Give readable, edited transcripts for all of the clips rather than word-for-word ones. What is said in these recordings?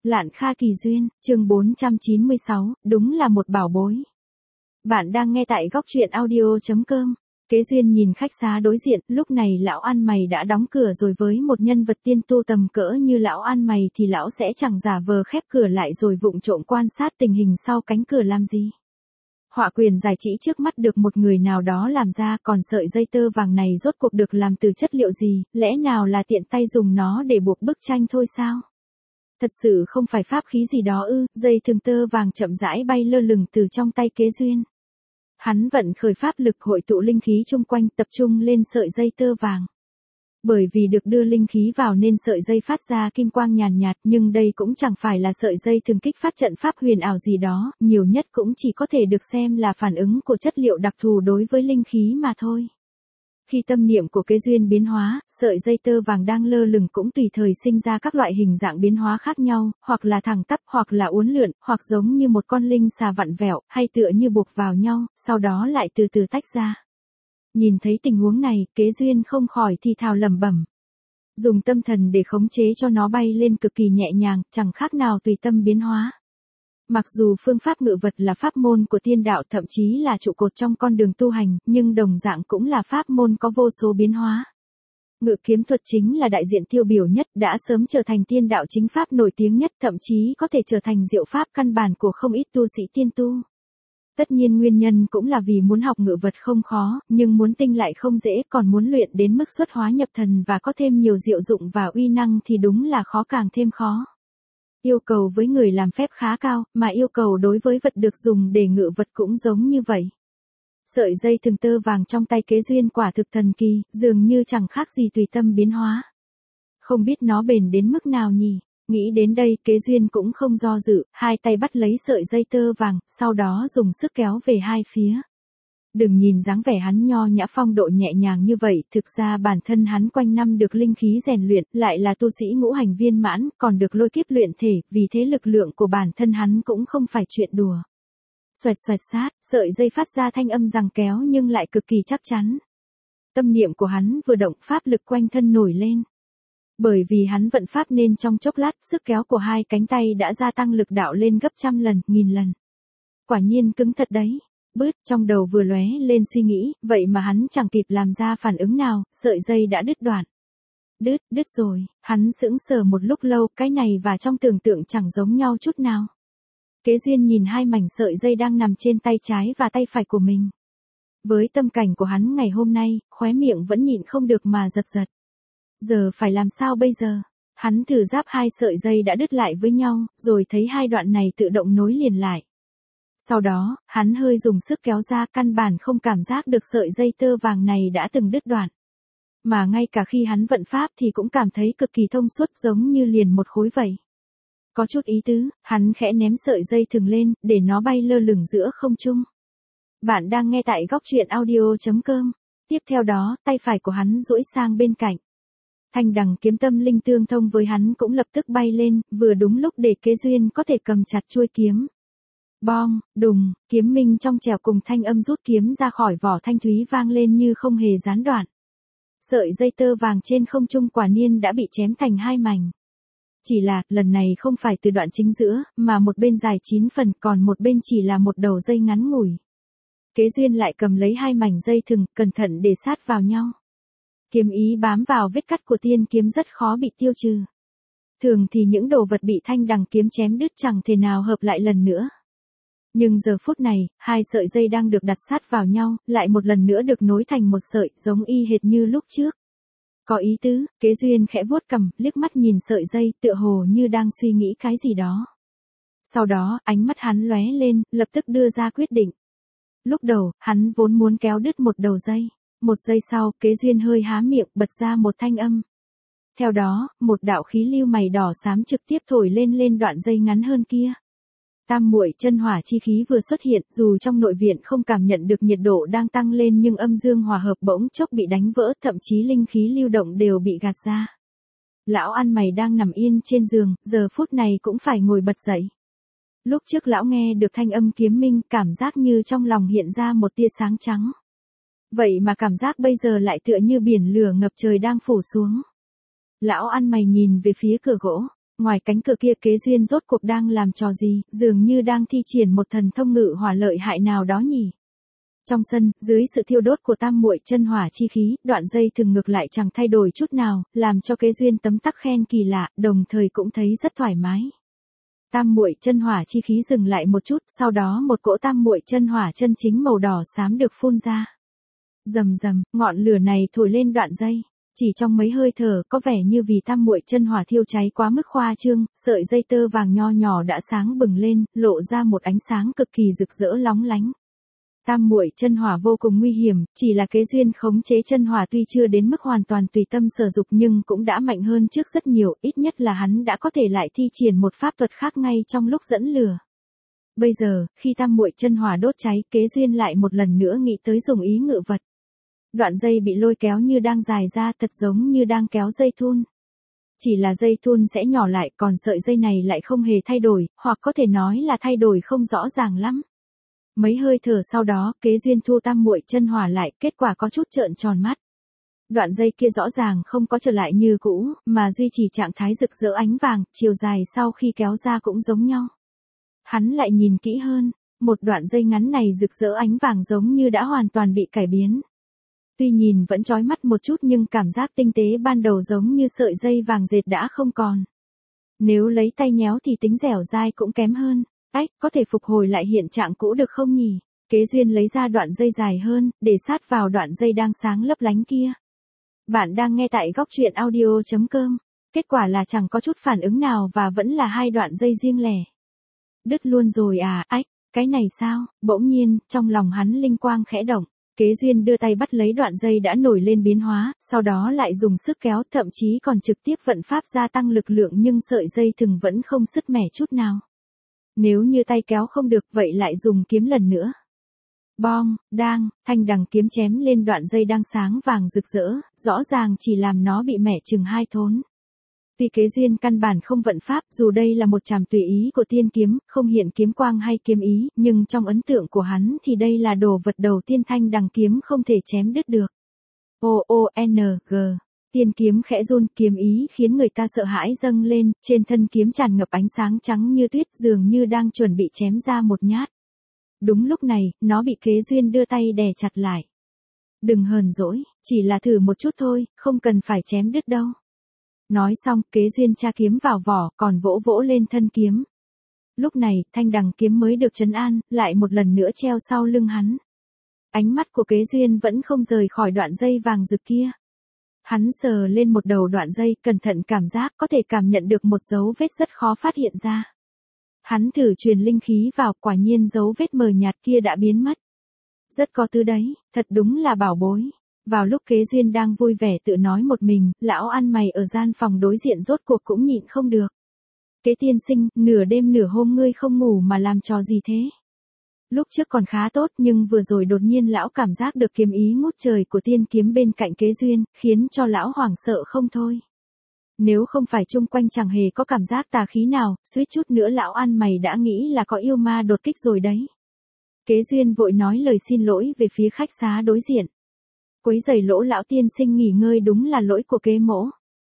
Lạn Kha Kỳ Duyên, chương 496, đúng là một bảo bối. Bạn đang nghe tại góc truyện audio.com. Kế Duyên nhìn khách xá đối diện, lúc này lão ăn mày đã đóng cửa rồi, với một nhân vật tiên tu tầm cỡ như lão ăn mày thì lão sẽ chẳng giả vờ khép cửa lại rồi vụng trộm quan sát tình hình sau cánh cửa làm gì. Họa quyền giải trí trước mắt được một người nào đó làm ra, còn sợi dây tơ vàng này rốt cuộc được làm từ chất liệu gì, lẽ nào là tiện tay dùng nó để buộc bức tranh thôi sao? Thật sự không phải pháp khí gì đó ư? Dây thừng tơ vàng chậm rãi bay lơ lửng từ trong tay Kế Duyên. Hắn vận khởi pháp lực hội tụ linh khí chung quanh, tập trung lên sợi dây tơ vàng. Bởi vì được đưa linh khí vào nên sợi dây phát ra kim quang nhàn nhạt, nhưng đây cũng chẳng phải là sợi dây thường kích phát trận pháp huyền ảo gì đó, nhiều nhất cũng chỉ có thể được xem là phản ứng của chất liệu đặc thù đối với linh khí mà thôi. Khi tâm niệm của Kế Duyên biến hóa, sợi dây tơ vàng đang lơ lửng cũng tùy thời sinh ra các loại hình dạng biến hóa khác nhau, hoặc là thẳng tắp, hoặc là uốn lượn, hoặc giống như một con linh xà vặn vẹo, hay tựa như buộc vào nhau, sau đó lại từ từ tách ra. Nhìn thấy tình huống này, Kế Duyên không khỏi thì thào lẩm bẩm. Dùng tâm thần để khống chế cho nó bay lên cực kỳ nhẹ nhàng, chẳng khác nào tùy tâm biến hóa. Mặc dù phương pháp ngự vật là pháp môn của tiên đạo, thậm chí là trụ cột trong con đường tu hành, nhưng đồng dạng cũng là pháp môn có vô số biến hóa. Ngự kiếm thuật chính là đại diện tiêu biểu nhất, đã sớm trở thành tiên đạo chính pháp nổi tiếng nhất, thậm chí có thể trở thành diệu pháp căn bản của không ít tu sĩ tiên tu. Tất nhiên nguyên nhân cũng là vì muốn học ngự vật không khó, nhưng muốn tinh lại không dễ, còn muốn luyện đến mức xuất hóa nhập thần và có thêm nhiều diệu dụng và uy năng thì đúng là khó càng thêm khó. Yêu cầu với người làm phép khá cao, mà yêu cầu đối với vật được dùng để ngự vật cũng giống như vậy. Sợi dây thừng tơ vàng trong tay Kế Duyên quả thực thần kỳ, dường như chẳng khác gì tùy tâm biến hóa. Không biết nó bền đến mức nào nhỉ? Nghĩ đến đây, Kế Duyên cũng không do dự, hai tay bắt lấy sợi dây tơ vàng, sau đó dùng sức kéo về hai phía. Đừng nhìn dáng vẻ hắn nho nhã phong độ nhẹ nhàng như vậy, thực ra bản thân hắn quanh năm được linh khí rèn luyện, lại là tu sĩ ngũ hành viên mãn, còn được lôi kiếp luyện thể, vì thế lực lượng của bản thân hắn cũng không phải chuyện đùa. Xoẹt xoẹt sát, sợi dây phát ra thanh âm giằng kéo nhưng lại cực kỳ chắc chắn. Tâm niệm của hắn vừa động, pháp lực quanh thân nổi lên. Bởi vì hắn vận pháp nên trong chốc lát, sức kéo của hai cánh tay đã gia tăng lực đạo lên gấp trăm lần, nghìn lần. Quả nhiên cứng thật đấy. Trong đầu vừa lóe lên suy nghĩ, vậy mà hắn chẳng kịp làm ra phản ứng nào, sợi dây đã đứt đoạn. Đứt rồi, hắn sững sờ một lúc lâu, cái này và trong tưởng tượng chẳng giống nhau chút nào. Kế Duyên nhìn hai mảnh sợi dây đang nằm trên tay trái và tay phải của mình. Với tâm cảnh của hắn ngày hôm nay, khóe miệng vẫn nhịn không được mà giật giật. Giờ phải làm sao bây giờ? Hắn thử ráp hai sợi dây đã đứt lại với nhau, rồi thấy hai đoạn này tự động nối liền lại. Sau đó, hắn hơi dùng sức kéo ra, căn bản không cảm giác được sợi dây tơ vàng này đã từng đứt đoạn. Mà ngay cả khi hắn vận pháp thì cũng cảm thấy cực kỳ thông suốt, giống như liền một khối vậy. Có chút ý tứ, hắn khẽ ném sợi dây thừng lên, để nó bay lơ lửng giữa không trung. Bạn đang nghe tại góc truyện audio.com. Tiếp theo đó, tay phải của hắn duỗi sang bên cạnh. Thanh đằng kiếm tâm linh tương thông với hắn cũng lập tức bay lên, vừa đúng lúc để Kế Duyên có thể cầm chặt chuôi kiếm. Bong, đùng, kiếm minh trong trẻo cùng thanh âm rút kiếm ra khỏi vỏ thanh thúy vang lên như không hề gián đoạn. Sợi dây tơ vàng trên không trung quả nhiên đã bị chém thành hai mảnh. Chỉ là, lần này không phải từ đoạn chính giữa, mà một bên dài 9 phần, còn một bên chỉ là một đầu dây ngắn ngủi. Kế Duyên lại cầm lấy hai mảnh dây thừng, cẩn thận để sát vào nhau. Kiếm ý bám vào vết cắt của tiên kiếm rất khó bị tiêu trừ. Thường thì những đồ vật bị thanh đằng kiếm chém đứt chẳng thể nào hợp lại lần nữa. Nhưng giờ phút này, hai sợi dây đang được đặt sát vào nhau, lại một lần nữa được nối thành một sợi, giống y hệt như lúc trước. Có ý tứ, Kế Duyên khẽ vuốt cằm, liếc mắt nhìn sợi dây, tựa hồ như đang suy nghĩ cái gì đó. Sau đó, ánh mắt hắn lóe lên, lập tức đưa ra quyết định. Lúc đầu, hắn vốn muốn kéo đứt một đầu dây. Một giây sau, Kế Duyên hơi há miệng, bật ra một thanh âm. Theo đó, một đạo khí lưu mày đỏ xám trực tiếp thổi lên đoạn dây ngắn hơn kia. Tam muội chân hỏa chi khí vừa xuất hiện, dù trong nội viện không cảm nhận được nhiệt độ đang tăng lên nhưng âm dương hòa hợp bỗng chốc bị đánh vỡ, thậm chí linh khí lưu động đều bị gạt ra. Lão ăn mày đang nằm yên trên giường, giờ phút này cũng phải ngồi bật dậy. Lúc trước lão nghe được thanh âm kiếm minh, cảm giác như trong lòng hiện ra một tia sáng trắng. Vậy mà cảm giác bây giờ lại tựa như biển lửa ngập trời đang phủ xuống. Lão ăn mày nhìn về phía cửa gỗ. Ngoài cánh cửa kia Kế Duyên rốt cuộc đang làm trò gì, dường như đang thi triển một thần thông ngự hỏa lợi hại nào đó nhỉ. Trong sân, dưới sự thiêu đốt của tam muội chân hỏa chi khí, đoạn dây thừng ngược lại chẳng thay đổi chút nào, làm cho Kế Duyên tấm tắc khen kỳ lạ, đồng thời cũng thấy rất thoải mái. Tam muội chân hỏa chi khí dừng lại một chút, sau đó một cỗ tam muội chân hỏa chân chính màu đỏ xám được phun ra. Rầm rầm, ngọn lửa này thổi lên đoạn dây. Chỉ trong mấy hơi thở, có vẻ như vì tam muội chân hỏa thiêu cháy quá mức khoa trương, sợi dây tơ vàng nho nhỏ đã sáng bừng lên, lộ ra một ánh sáng cực kỳ rực rỡ lóng lánh. Tam muội chân hỏa vô cùng nguy hiểm, chỉ là Kế Duyên khống chế chân hỏa tuy chưa đến mức hoàn toàn tùy tâm sở dục nhưng cũng đã mạnh hơn trước rất nhiều, ít nhất là hắn đã có thể lại thi triển một pháp thuật khác ngay trong lúc dẫn lửa. Bây giờ, khi tam muội chân hỏa đốt cháy, Kế Duyên lại một lần nữa nghĩ tới dùng ý ngự vật. Đoạn dây bị lôi kéo như đang dài ra, thật giống như đang kéo dây thun. Chỉ là dây thun sẽ nhỏ lại, còn sợi dây này lại không hề thay đổi, hoặc có thể nói là thay đổi không rõ ràng lắm. Mấy hơi thở sau đó, Kế Duyên thu tam muội chân hỏa lại, kết quả có chút trợn tròn mắt. Đoạn dây kia rõ ràng không có trở lại như cũ, mà duy trì trạng thái rực rỡ ánh vàng, chiều dài sau khi kéo ra cũng giống nhau. Hắn lại nhìn kỹ hơn, một đoạn dây ngắn này rực rỡ ánh vàng giống như đã hoàn toàn bị cải biến. Tuy nhìn vẫn chói mắt một chút nhưng cảm giác tinh tế ban đầu giống như sợi dây vàng dệt đã không còn. Nếu lấy tay nhéo thì tính dẻo dai cũng kém hơn. Có thể phục hồi lại hiện trạng cũ được không nhỉ? Kế Duyên lấy ra đoạn dây dài hơn, để sát vào đoạn dây đang sáng lấp lánh kia. Bạn đang nghe tại góc truyện audio.com. Kết quả là chẳng có chút phản ứng nào và vẫn là hai đoạn dây riêng lẻ. Đứt luôn rồi à, cái này sao? Bỗng nhiên, trong lòng hắn linh quang khẽ động. Kế Duyên đưa tay bắt lấy đoạn dây đã nổi lên biến hóa, sau đó lại dùng sức kéo, thậm chí còn trực tiếp vận pháp gia tăng lực lượng nhưng sợi dây thừng vẫn không sứt mẻ chút nào. Nếu như tay kéo không được vậy lại dùng kiếm lần nữa. Bong, đang, thanh đằng kiếm chém lên đoạn dây đang sáng vàng rực rỡ, rõ ràng chỉ làm nó bị mẻ chừng hai thốn. Tuy Kế Duyên căn bản không vận pháp, dù đây là một trảm tùy ý của tiên kiếm, không hiện kiếm quang hay kiếm ý, nhưng trong ấn tượng của hắn thì đây là đồ vật đầu tiên thanh đằng kiếm không thể chém đứt được. O-O-N-G. Tiên kiếm khẽ run, kiếm ý khiến người ta sợ hãi dâng lên, trên thân kiếm tràn ngập ánh sáng trắng như tuyết dường như đang chuẩn bị chém ra một nhát. Đúng lúc này, nó bị Kế Duyên đưa tay đè chặt lại. Đừng hờn dỗi, chỉ là thử một chút thôi, không cần phải chém đứt đâu. Nói xong, Kế Duyên tra kiếm vào vỏ, còn vỗ vỗ lên thân kiếm. Lúc này, thanh đằng kiếm mới được trấn an, lại một lần nữa treo sau lưng hắn. Ánh mắt của Kế Duyên vẫn không rời khỏi đoạn dây vàng rực kia. Hắn sờ lên một đầu đoạn dây, cẩn thận cảm giác có thể cảm nhận được một dấu vết rất khó phát hiện ra. Hắn thử truyền linh khí vào, quả nhiên dấu vết mờ nhạt kia đã biến mất. Rất có thứ đấy, thật đúng là bảo bối. Vào lúc Kế Duyên đang vui vẻ tự nói một mình, lão ăn mày ở gian phòng đối diện rốt cuộc cũng nhịn không được. Kế tiên sinh, nửa đêm nửa hôm ngươi không ngủ mà làm trò gì thế? Lúc trước còn khá tốt nhưng vừa rồi đột nhiên lão cảm giác được kiếm ý ngút trời của tiên kiếm bên cạnh Kế Duyên, khiến cho lão hoảng sợ không thôi. Nếu không phải chung quanh chẳng hề có cảm giác tà khí nào, suýt chút nữa lão ăn mày đã nghĩ là có yêu ma đột kích rồi đấy. Kế Duyên vội nói lời xin lỗi về phía khách xá đối diện. Quấy rầy Lỗ lão tiên sinh nghỉ ngơi đúng là lỗi của Kế mỗ.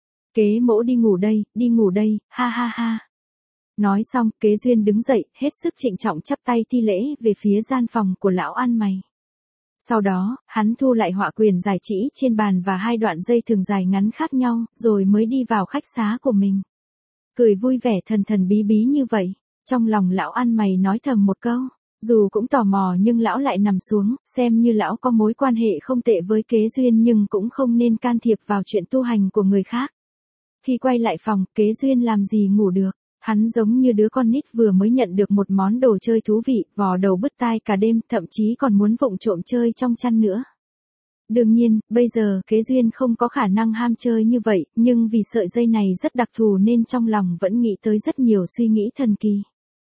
Kế mỗ đi ngủ đây, ha ha ha. Nói xong, Kế Duyên đứng dậy, hết sức trịnh trọng chắp tay thi lễ về phía gian phòng của lão ăn mày. Sau đó, hắn thu lại họa quyền giải chỉ trên bàn và hai đoạn dây thừng dài ngắn khác nhau, rồi mới đi vào khách xá của mình. Cười vui vẻ thần thần bí bí như vậy, trong lòng lão ăn mày nói thầm một câu. Dù cũng tò mò nhưng lão lại nằm xuống, xem như lão có mối quan hệ không tệ với Kế Duyên nhưng cũng không nên can thiệp vào chuyện tu hành của người khác. Khi quay lại phòng, Kế Duyên làm gì ngủ được. Hắn giống như đứa con nít vừa mới nhận được một món đồ chơi thú vị, vò đầu bứt tai cả đêm, thậm chí còn muốn vụng trộm chơi trong chăn nữa. Đương nhiên, bây giờ Kế Duyên không có khả năng ham chơi như vậy, nhưng vì sợi dây này rất đặc thù nên trong lòng vẫn nghĩ tới rất nhiều suy nghĩ thần kỳ.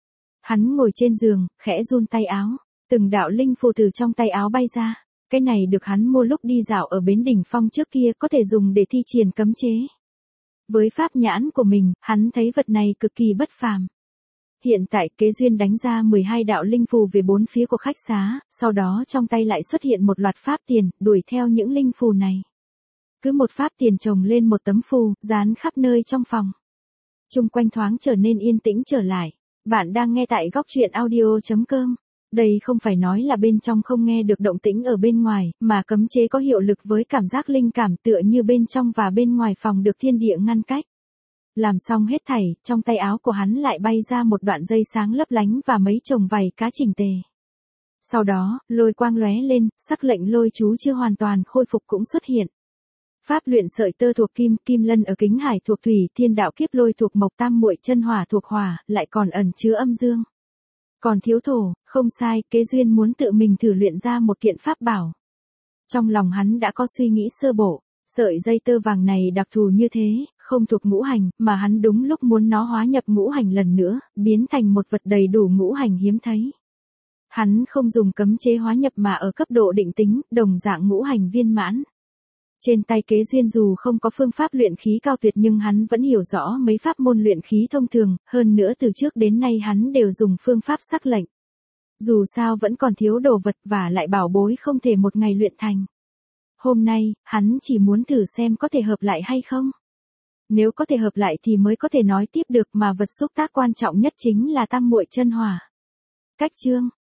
Hắn ngồi trên giường, khẽ run tay áo, từng đạo linh phù từ trong tay áo bay ra. Cái này được hắn mua lúc đi dạo ở bến đỉnh phong trước kia, có thể dùng để thi triển cấm chế. Với pháp nhãn của mình, hắn thấy vật này cực kỳ bất phàm. Hiện tại Kế Duyên đánh ra 12 đạo linh phù về bốn phía của khách xá, sau đó trong tay lại xuất hiện một loạt pháp tiền, đuổi theo những linh phù này. Cứ một pháp tiền chồng lên một tấm phù, dán khắp nơi trong phòng. Chung quanh thoáng trở nên yên tĩnh trở lại. Bạn đang nghe tại góc truyện audio.com. Đây không phải nói là bên trong không nghe được động tĩnh ở bên ngoài, mà cấm chế có hiệu lực với cảm giác linh cảm tựa như bên trong và bên ngoài phòng được thiên địa ngăn cách. Làm xong hết thảy, trong tay áo của hắn lại bay ra một đoạn dây sáng lấp lánh và mấy chồng vảy cá chỉnh tề. Sau đó, lôi quang lóe lên, sắc lệnh lôi chú chưa hoàn toàn khôi phục cũng xuất hiện. Pháp luyện sợi tơ thuộc kim, kim lân ở kính hải thuộc thủy, thiên đạo kiếp lôi thuộc mộc, tam muội chân hỏa thuộc hỏa, lại còn ẩn chứa âm dương. Còn thiếu thổ, không sai, Kế Duyên muốn tự mình thử luyện ra một kiện pháp bảo. Trong lòng hắn đã có suy nghĩ sơ bộ, sợi dây tơ vàng này đặc thù như thế, không thuộc ngũ hành, mà hắn đúng lúc muốn nó hóa nhập ngũ hành lần nữa, biến thành một vật đầy đủ ngũ hành hiếm thấy. Hắn không dùng cấm chế hóa nhập mà ở cấp độ định tính, đồng dạng ngũ hành viên mãn. Trên tay Kế Duyên dù không có phương pháp luyện khí cao tuyệt nhưng hắn vẫn hiểu rõ mấy pháp môn luyện khí thông thường, hơn nữa từ trước đến nay hắn đều dùng phương pháp sắc lệnh. Dù sao vẫn còn thiếu đồ vật và lại bảo bối không thể một ngày luyện thành. Hôm nay, hắn chỉ muốn thử xem có thể hợp lại hay không. Nếu có thể hợp lại thì mới có thể nói tiếp được, mà vật xúc tác quan trọng nhất chính là tam muội chân hỏa. Cách chương